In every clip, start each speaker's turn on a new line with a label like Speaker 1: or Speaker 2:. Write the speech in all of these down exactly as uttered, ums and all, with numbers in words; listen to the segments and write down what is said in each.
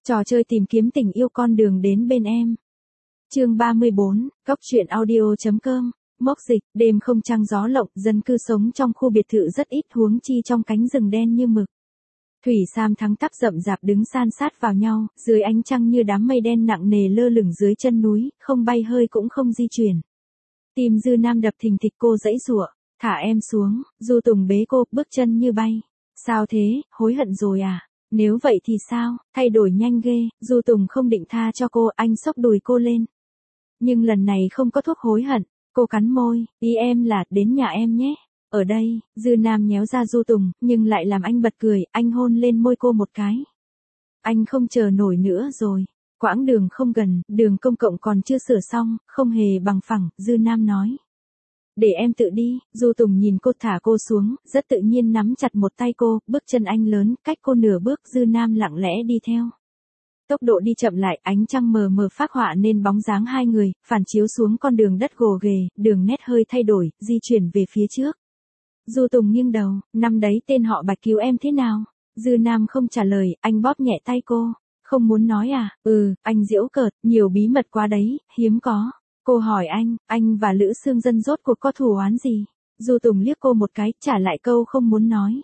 Speaker 1: Trò chơi tìm kiếm tình yêu con đường đến bên em. Chương ba mươi bốn, Cóc truyện audio.com. Mốc dịch, đêm không trăng gió lộng, dân cư sống trong khu biệt thự rất ít, huống chi trong cánh rừng đen như mực. Thủy sam thắng tắp rậm rạp đứng san sát vào nhau, dưới ánh trăng như đám mây đen nặng nề lơ lửng dưới chân núi, không bay hơi cũng không di chuyển. Tim Dư Nam đập thình thịch, cô giãy giụa, thả em xuống. Du Tùng bế cô, bước chân như bay. Sao thế, hối hận rồi à? Nếu vậy thì sao, thay đổi nhanh ghê. Du Tùng không định tha cho cô, anh xốc đùi cô lên. Nhưng lần này không có thuốc hối hận. Cô cắn môi, ý em là đến nhà em nhé. Ở đây, Dư Nam nhéo ra Du Tùng, nhưng lại làm anh bật cười, anh hôn lên môi cô một cái. Anh không chờ nổi nữa rồi. Quãng đường không gần, đường công cộng còn chưa sửa xong, không hề bằng phẳng, Dư Nam nói. Để em tự đi. Du Tùng nhìn cô, thả cô xuống, rất tự nhiên nắm chặt một tay cô, bước chân anh lớn, cách cô nửa bước, Dư Nam lặng lẽ đi theo. Tốc độ đi chậm lại, ánh trăng mờ mờ phác họa nên bóng dáng hai người, phản chiếu xuống con đường đất gồ ghề, đường nét hơi thay đổi, di chuyển về phía trước. Du Tùng nghiêng đầu, năm đấy tên họ Bạch cứu em thế nào? Dư Nam không trả lời, anh bóp nhẹ tay cô. Không muốn nói à? Ừ, anh giễu cợt, nhiều bí mật quá đấy, hiếm có. Cô hỏi anh, anh và Lữ Sương Dân rốt cuộc có thù oán gì? Du Tùng liếc cô một cái, trả lại câu không muốn nói.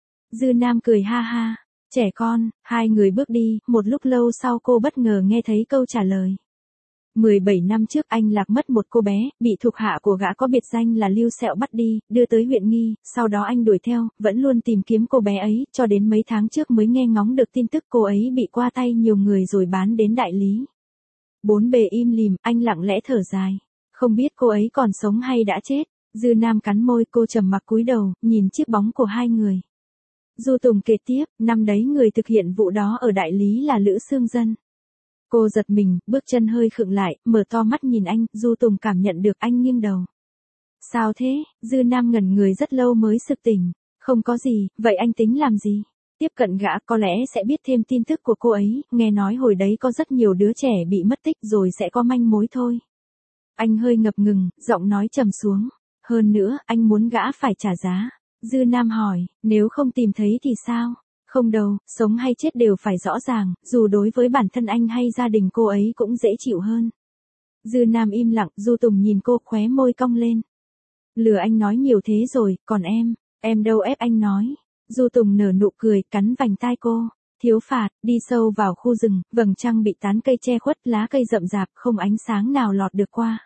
Speaker 1: Dư Nam cười ha ha, trẻ con. Hai người bước đi, một lúc lâu sau cô bất ngờ nghe thấy câu trả lời. mười bảy năm trước anh lạc mất một cô bé, bị thuộc hạ của gã có biệt danh là Lưu Sẹo bắt đi, đưa tới huyện Nghi, sau đó anh đuổi theo, vẫn luôn tìm kiếm cô bé ấy, cho đến mấy tháng trước mới nghe ngóng được tin tức cô ấy bị qua tay nhiều người rồi bán đến đại lý. Bốn bề im lìm, anh lặng lẽ thở dài. Không biết cô ấy còn sống hay đã chết. Dư Nam cắn môi, cô trầm mặc cúi đầu, nhìn chiếc bóng của hai người. Du Tùng kể tiếp, năm đấy người thực hiện vụ đó ở đại lý là Lữ Sương Dân. Cô giật mình, bước chân hơi khựng lại, mở to mắt nhìn anh, Du Tùng cảm nhận được anh nghiêng đầu. Sao thế? Dư Nam ngẩn người rất lâu mới sực tỉnh. Không có gì, vậy anh tính làm gì? Tiếp cận gã, có lẽ sẽ biết thêm tin tức của cô ấy, nghe nói hồi đấy có rất nhiều đứa trẻ bị mất tích rồi sẽ có manh mối thôi. Anh hơi ngập ngừng, giọng nói trầm xuống. Hơn nữa, anh muốn gã phải trả giá. Dư Nam hỏi, nếu không tìm thấy thì sao? Không đâu, sống hay chết đều phải rõ ràng, dù đối với bản thân anh hay gia đình cô ấy cũng dễ chịu hơn. Dư Nam im lặng, Du Tùng nhìn cô, khóe môi cong lên. Lừa anh nói nhiều thế rồi, còn em, em đâu ép anh nói. Du Tùng nở nụ cười, cắn vành tai cô. Thiếu phạt, đi sâu vào khu rừng, vầng trăng bị tán cây che khuất, lá cây rậm rạp, không ánh sáng nào lọt được qua.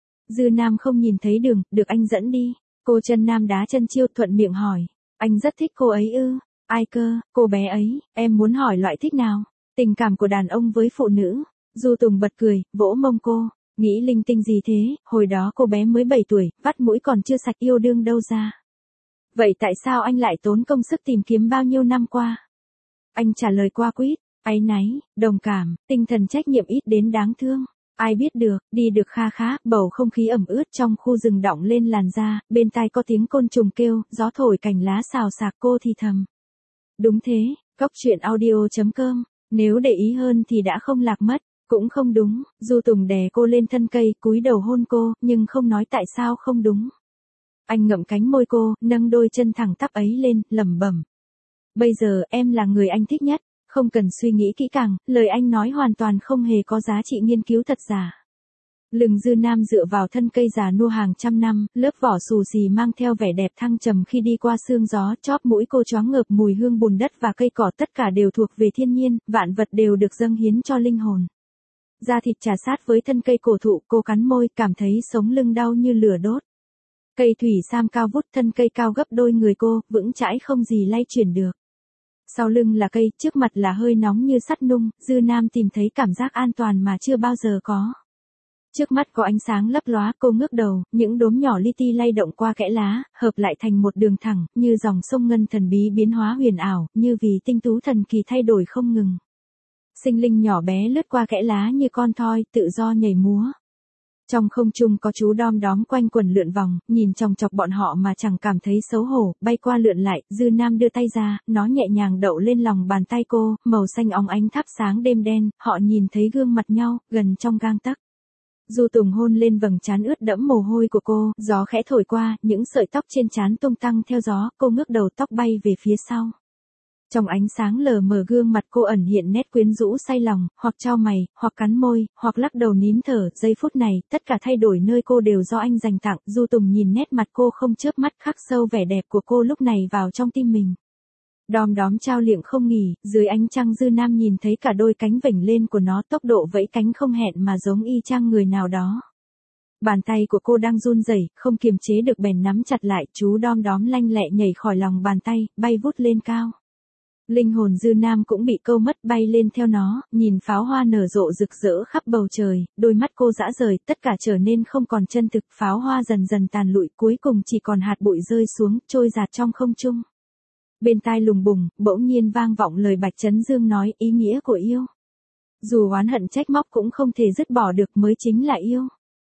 Speaker 1: Dư Nam không nhìn thấy đường, được anh dẫn đi. Cô chân Nam đá chân chiêu, thuận miệng hỏi. Anh rất thích cô ấy ư? Ai cơ? Cô bé ấy, em muốn hỏi loại thích nào? Tình cảm của đàn ông với phụ nữ. Du Tùng bật cười, vỗ mông cô. Nghĩ linh tinh gì thế, hồi đó cô bé mới bảy tuổi, vắt mũi còn chưa sạch, yêu đương đâu ra. Vậy tại sao anh lại tốn công sức tìm kiếm bao nhiêu năm qua? Anh trả lời qua quýt, áy náy, đồng cảm, tinh thần trách nhiệm ít đến đáng thương. Ai biết được, đi được kha khá, bầu không khí ẩm ướt trong khu rừng đọng lên làn da, bên tai có tiếng côn trùng kêu, gió thổi cành lá xào xạc, cô thì thầm. Đúng thế, Cóc truyện audio.com, nếu để ý hơn thì đã không lạc mất, cũng không đúng. Du Tùng đè cô lên thân cây, cúi đầu hôn cô, nhưng không nói tại sao không đúng. Anh ngậm cánh môi cô, nâng đôi chân thẳng tắp ấy lên, lẩm bẩm. Bây giờ em là người anh thích nhất, không cần suy nghĩ kỹ càng, lời anh nói hoàn toàn không hề có giá trị nghiên cứu thật giả. Lưng Dư Nam dựa vào thân cây già nua hàng trăm năm, lớp vỏ xù xì mang theo vẻ đẹp thăng trầm khi đi qua sương gió, chóp mũi cô choáng ngợp mùi hương bùn đất và cây cỏ, tất cả đều thuộc về thiên nhiên, vạn vật đều được dâng hiến cho linh hồn. Da thịt chà sát với thân cây cổ thụ, cô cắn môi, cảm thấy sống lưng đau như lửa đốt. Cây thủy sam cao vút, thân cây cao gấp đôi người cô, vững chãi không gì lay chuyển được. Sau lưng là cây, trước mặt là hơi nóng như sắt nung, Dư Nam tìm thấy cảm giác an toàn mà chưa bao giờ có. Trước mắt có ánh sáng lấp lóa, cô ngước đầu, những đốm nhỏ li ti lay động qua kẽ lá, hợp lại thành một đường thẳng, như dòng sông ngân thần bí biến hóa huyền ảo, như vì tinh tú thần kỳ thay đổi không ngừng. Sinh linh nhỏ bé lướt qua kẽ lá như con thoi, tự do nhảy múa. Trong không trung có chú đom đóm quanh quần lượn vòng, nhìn chòng chọc bọn họ mà chẳng cảm thấy xấu hổ, bay qua lượn lại, Dư Nam đưa tay ra, nó nhẹ nhàng đậu lên lòng bàn tay cô, màu xanh óng ánh thắp sáng đêm đen, họ nhìn thấy gương mặt nhau, gần trong gang tấc. Du Tùng hôn lên vầng trán ướt đẫm mồ hôi của cô, gió khẽ thổi qua, những sợi tóc trên trán tung tăng theo gió, cô ngước đầu, tóc bay về phía sau. Trong ánh sáng lờ mờ gương mặt cô ẩn hiện nét quyến rũ say lòng, hoặc chau mày, hoặc cắn môi, hoặc lắc đầu nín thở. Giây phút này, tất cả thay đổi nơi cô đều do anh dành tặng. Du Tùng nhìn nét mặt cô không chớp mắt, khắc sâu vẻ đẹp của cô lúc này vào trong tim mình. Đom đóm trao liệng không nghỉ, dưới ánh trăng Dư Nam nhìn thấy cả đôi cánh vểnh lên của nó, tốc độ vẫy cánh không hẹn mà giống y chang người nào đó. Bàn tay của cô đang run rẩy, không kiềm chế được bèn nắm chặt lại. Chú đom đóm lanh lẹ nhảy khỏi lòng bàn tay, bay vút lên cao. Linh hồn Dư Nam cũng bị câu mất, bay lên theo nó, nhìn pháo hoa nở rộ rực rỡ khắp bầu trời, đôi mắt cô dã rời, tất cả trở nên không còn chân thực, pháo hoa dần dần tàn lụi, cuối cùng chỉ còn hạt bụi rơi xuống, trôi dạt trong không trung. Bên tai lùng bùng, bỗng nhiên vang vọng lời Bạch Chấn Dương nói, ý nghĩa của yêu. Dù oán hận trách móc cũng không thể dứt bỏ được, mới chính là yêu.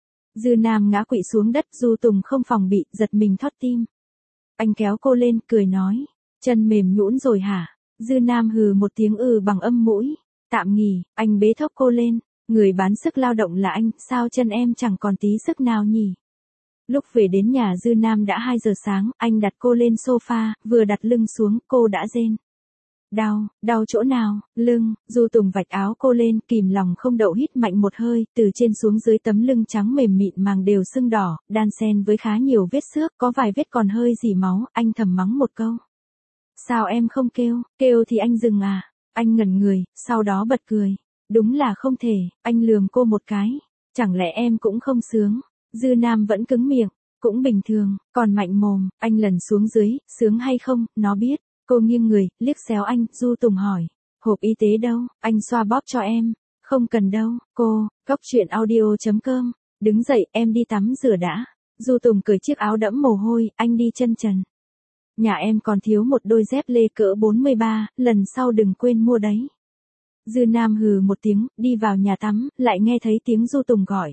Speaker 1: Dư Nam ngã quỵ xuống đất, Du Tùng không phòng bị, giật mình thót tim. Anh kéo cô lên, cười nói, chân mềm nhũn rồi hả? Dư Nam hừ một tiếng ừ bằng âm mũi. Tạm nghỉ, anh bế thốc cô lên. Người bán sức lao động là anh, sao chân em chẳng còn tí sức nào nhỉ? Lúc về đến nhà Dư Nam đã hai giờ sáng, anh đặt cô lên sofa, vừa đặt lưng xuống, cô đã rên. Đau, đau chỗ nào? Lưng. Du Tùng vạch áo cô lên, kìm lòng không đậu hít mạnh một hơi, từ trên xuống dưới tấm lưng trắng mềm mịn màng đều sưng đỏ, đan xen với khá nhiều vết xước, có vài vết còn hơi rỉ máu, anh thầm mắng một câu. Sao em không kêu? Kêu thì anh dừng à? Anh ngẩn người, sau đó bật cười. Đúng là không thể, anh lườm cô một cái. Chẳng lẽ em cũng không sướng? Dư Nam vẫn cứng miệng, cũng bình thường, còn mạnh mồm. Anh lần xuống dưới, sướng hay không, nó biết. Cô nghiêng người, liếc xéo anh. Du Tùng hỏi, hộp y tế đâu? Anh xoa bóp cho em. Không cần đâu, cô. Góc truyện audio chấm com. Đứng dậy, em đi tắm rửa đã. Du Tùng cởi chiếc áo đẫm mồ hôi, anh đi chân trần. Nhà em còn thiếu một đôi dép lê cỡ bốn mươi ba, lần sau đừng quên mua đấy. Dư Nam hừ một tiếng, đi vào nhà tắm, lại nghe thấy tiếng Du Tùng gọi.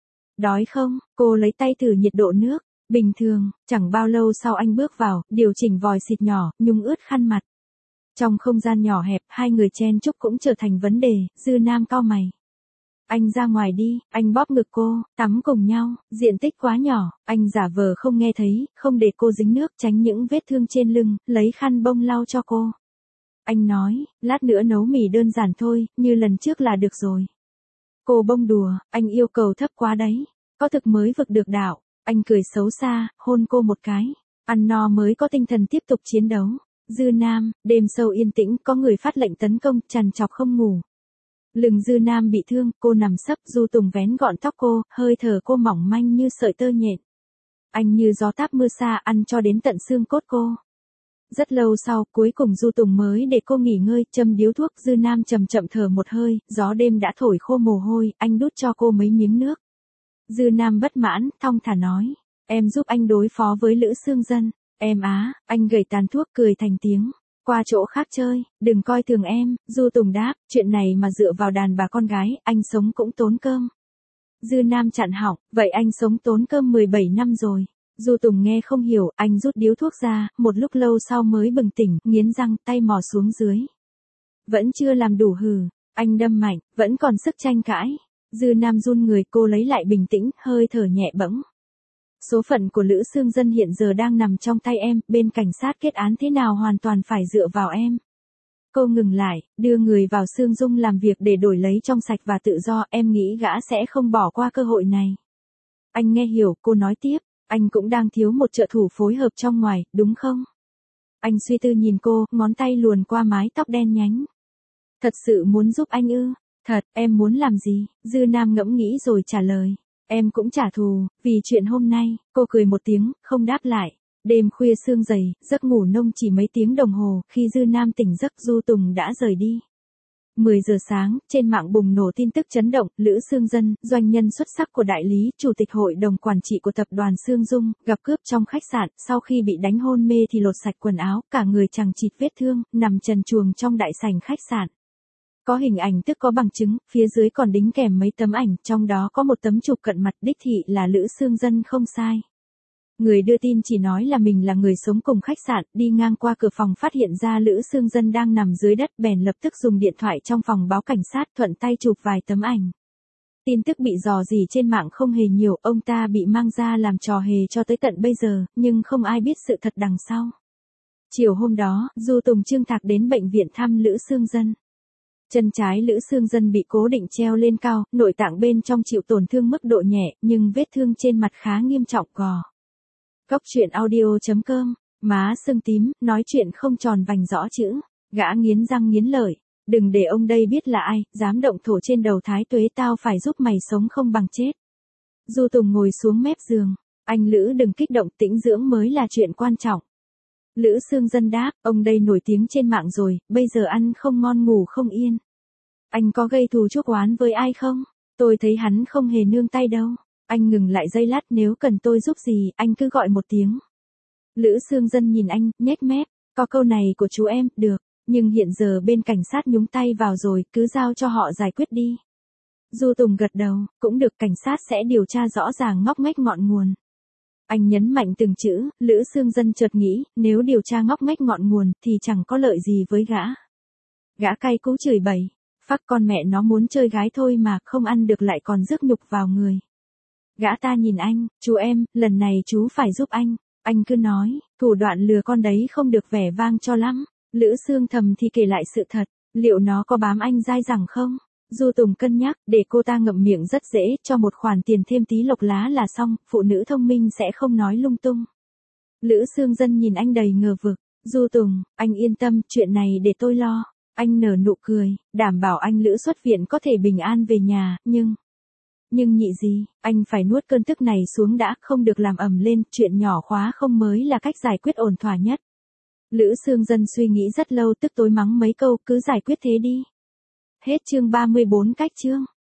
Speaker 1: Đói không? Cô lấy tay thử nhiệt độ nước. Bình thường. Chẳng bao lâu sau anh bước vào, điều chỉnh vòi xịt nhỏ, nhúng ướt khăn mặt. Trong không gian nhỏ hẹp, hai người chen chúc cũng trở thành vấn đề. Dư Nam cau mày. Anh ra ngoài đi, anh bóp ngực cô, tắm cùng nhau, diện tích quá nhỏ, anh giả vờ không nghe thấy, không để cô dính nước, tránh những vết thương trên lưng, lấy khăn bông lau cho cô. Anh nói, lát nữa nấu mì đơn giản thôi, như lần trước là được rồi. Cô bông đùa, anh yêu cầu thấp quá đấy, có thực mới vực được đạo. Anh cười xấu xa, hôn cô một cái, ăn no mới có tinh thần tiếp tục chiến đấu. Dư Nam, đêm sâu yên tĩnh, có người phát lệnh tấn công, trằn trọc không ngủ. Lưng Dư Nam bị thương, cô nằm sấp, Du Tùng vén gọn tóc cô, hơi thở cô mỏng manh như sợi tơ nhện. Anh như gió táp mưa xa, ăn cho đến tận xương cốt cô. Rất lâu sau, cuối cùng Du Tùng mới để cô nghỉ ngơi, châm điếu thuốc. Dư Nam chậm chậm thở một hơi, gió đêm đã thổi khô mồ hôi, anh đút cho cô mấy miếng nước. Dư Nam bất mãn, thong thả nói, em giúp anh đối phó với Lữ Sương Dân. Em á, anh gầy tàn thuốc cười thành tiếng. Qua chỗ khác chơi, đừng coi thường em. Du Tùng đáp, chuyện này mà dựa vào đàn bà con gái, anh sống cũng tốn cơm. Dư Nam chặn họng, vậy anh sống tốn cơm mười bảy năm rồi. Du Tùng nghe không hiểu, anh rút điếu thuốc ra, một lúc lâu sau mới bừng tỉnh, nghiến răng, tay mò xuống dưới. Vẫn chưa làm đủ hừ, anh đâm mạnh, vẫn còn sức tranh cãi. Dư Nam run người, cô lấy lại bình tĩnh, hơi thở nhẹ bẫng. Số phận của Lữ Sương Dân hiện giờ đang nằm trong tay em, bên cảnh sát kết án thế nào hoàn toàn phải dựa vào em. Cô ngừng lại, đưa người vào Sương Dung làm việc để đổi lấy trong sạch và tự do, em nghĩ gã sẽ không bỏ qua cơ hội này. Anh nghe hiểu, cô nói tiếp, anh cũng đang thiếu một trợ thủ phối hợp trong ngoài, đúng không? Anh suy tư nhìn cô, ngón tay luồn qua mái tóc đen nhánh. Thật sự muốn giúp anh ư? Thật, em muốn làm gì? Dư Nam ngẫm nghĩ rồi trả lời. Em cũng trả thù, vì chuyện hôm nay. Cô cười một tiếng, không đáp lại. Đêm khuya sương dày, giấc ngủ nông chỉ mấy tiếng đồng hồ, khi Dư Nam tỉnh giấc Du Tùng đã rời đi. mười giờ sáng, trên mạng bùng nổ tin tức chấn động, Lữ Sương Dân, doanh nhân xuất sắc của đại lý, chủ tịch hội đồng quản trị của tập đoàn Sương Dung, gặp cướp trong khách sạn, sau khi bị đánh hôn mê thì lột sạch quần áo, cả người chằng chịt vết thương, nằm trần truồng trong đại sảnh khách sạn. Có hình ảnh tức có bằng chứng, phía dưới còn đính kèm mấy tấm ảnh, trong đó có một tấm chụp cận mặt đích thị là Lữ Sương Dân không sai. Người đưa tin chỉ nói là mình là người sống cùng khách sạn, đi ngang qua cửa phòng phát hiện ra Lữ Sương Dân đang nằm dưới đất, bèn lập tức dùng điện thoại trong phòng báo cảnh sát, thuận tay chụp vài tấm ảnh. Tin tức bị rò rỉ trên mạng không hề nhiều, ông ta bị mang ra làm trò hề cho tới tận bây giờ, nhưng không ai biết sự thật đằng sau. Chiều hôm đó, Du Tùng Trương Thạc đến bệnh viện thăm Lữ Sương Dân. Chân trái Lữ Sương Dân bị cố định treo lên cao, nội tạng bên trong chịu tổn thương mức độ nhẹ, nhưng vết thương trên mặt khá nghiêm trọng gò. Góc truyện audio chấm com, má sưng tím, nói chuyện không tròn vành rõ chữ, gã nghiến răng nghiến lợi. Đừng để ông đây biết là ai, dám động thổ trên đầu Thái Tuế tao phải giúp mày sống không bằng chết. Du Tùng ngồi xuống mép giường. Anh Lữ đừng kích động, tĩnh dưỡng mới là chuyện quan trọng. Lữ Sương Dân đáp, ông đây nổi tiếng trên mạng rồi, bây giờ ăn không ngon ngủ không yên. Anh có gây thù chuốc oán với ai không? Tôi thấy hắn không hề nương tay đâu. Anh ngừng lại giây lát, nếu cần tôi giúp gì, anh cứ gọi một tiếng. Lữ Sương Dân nhìn anh, nhếch mép, có câu này của chú em, được, nhưng hiện giờ bên cảnh sát nhúng tay vào rồi, cứ giao cho họ giải quyết đi. Du Tùng gật đầu, cũng được, cảnh sát sẽ điều tra rõ ràng ngóc ngách ngọn nguồn. Anh nhấn mạnh từng chữ, Lữ Sương Dân chợt nghĩ, nếu điều tra ngóc ngách ngọn nguồn, thì chẳng có lợi gì với gã. Gã cay cú chửi bậy, phắc con mẹ nó muốn chơi gái thôi mà, không ăn được lại còn rước nhục vào người. Gã ta nhìn anh, chú em, lần này chú phải giúp anh. Anh cứ nói, thủ đoạn lừa con đấy không được vẻ vang cho lắm. Lữ Sương thầm thì kể lại sự thật, liệu nó có bám anh dai dẳng không? Du Tùng cân nhắc, để cô ta ngậm miệng rất dễ, cho một khoản tiền thêm tí lộc lá là xong, phụ nữ thông minh sẽ không nói lung tung. Lữ Sương Dân nhìn anh đầy ngờ vực, Du Tùng, anh yên tâm, chuyện này để tôi lo. Anh nở nụ cười, đảm bảo anh Lữ xuất viện có thể bình an về nhà, nhưng... Nhưng nhị gì, anh phải nuốt cơn tức này xuống đã, không được làm ầm lên, chuyện nhỏ khóa không mới là cách giải quyết ổn thỏa nhất. Lữ Sương Dân suy nghĩ rất lâu, tức tối mắng mấy câu, cứ giải quyết thế đi. Hết chương ba mươi bốn cách chương.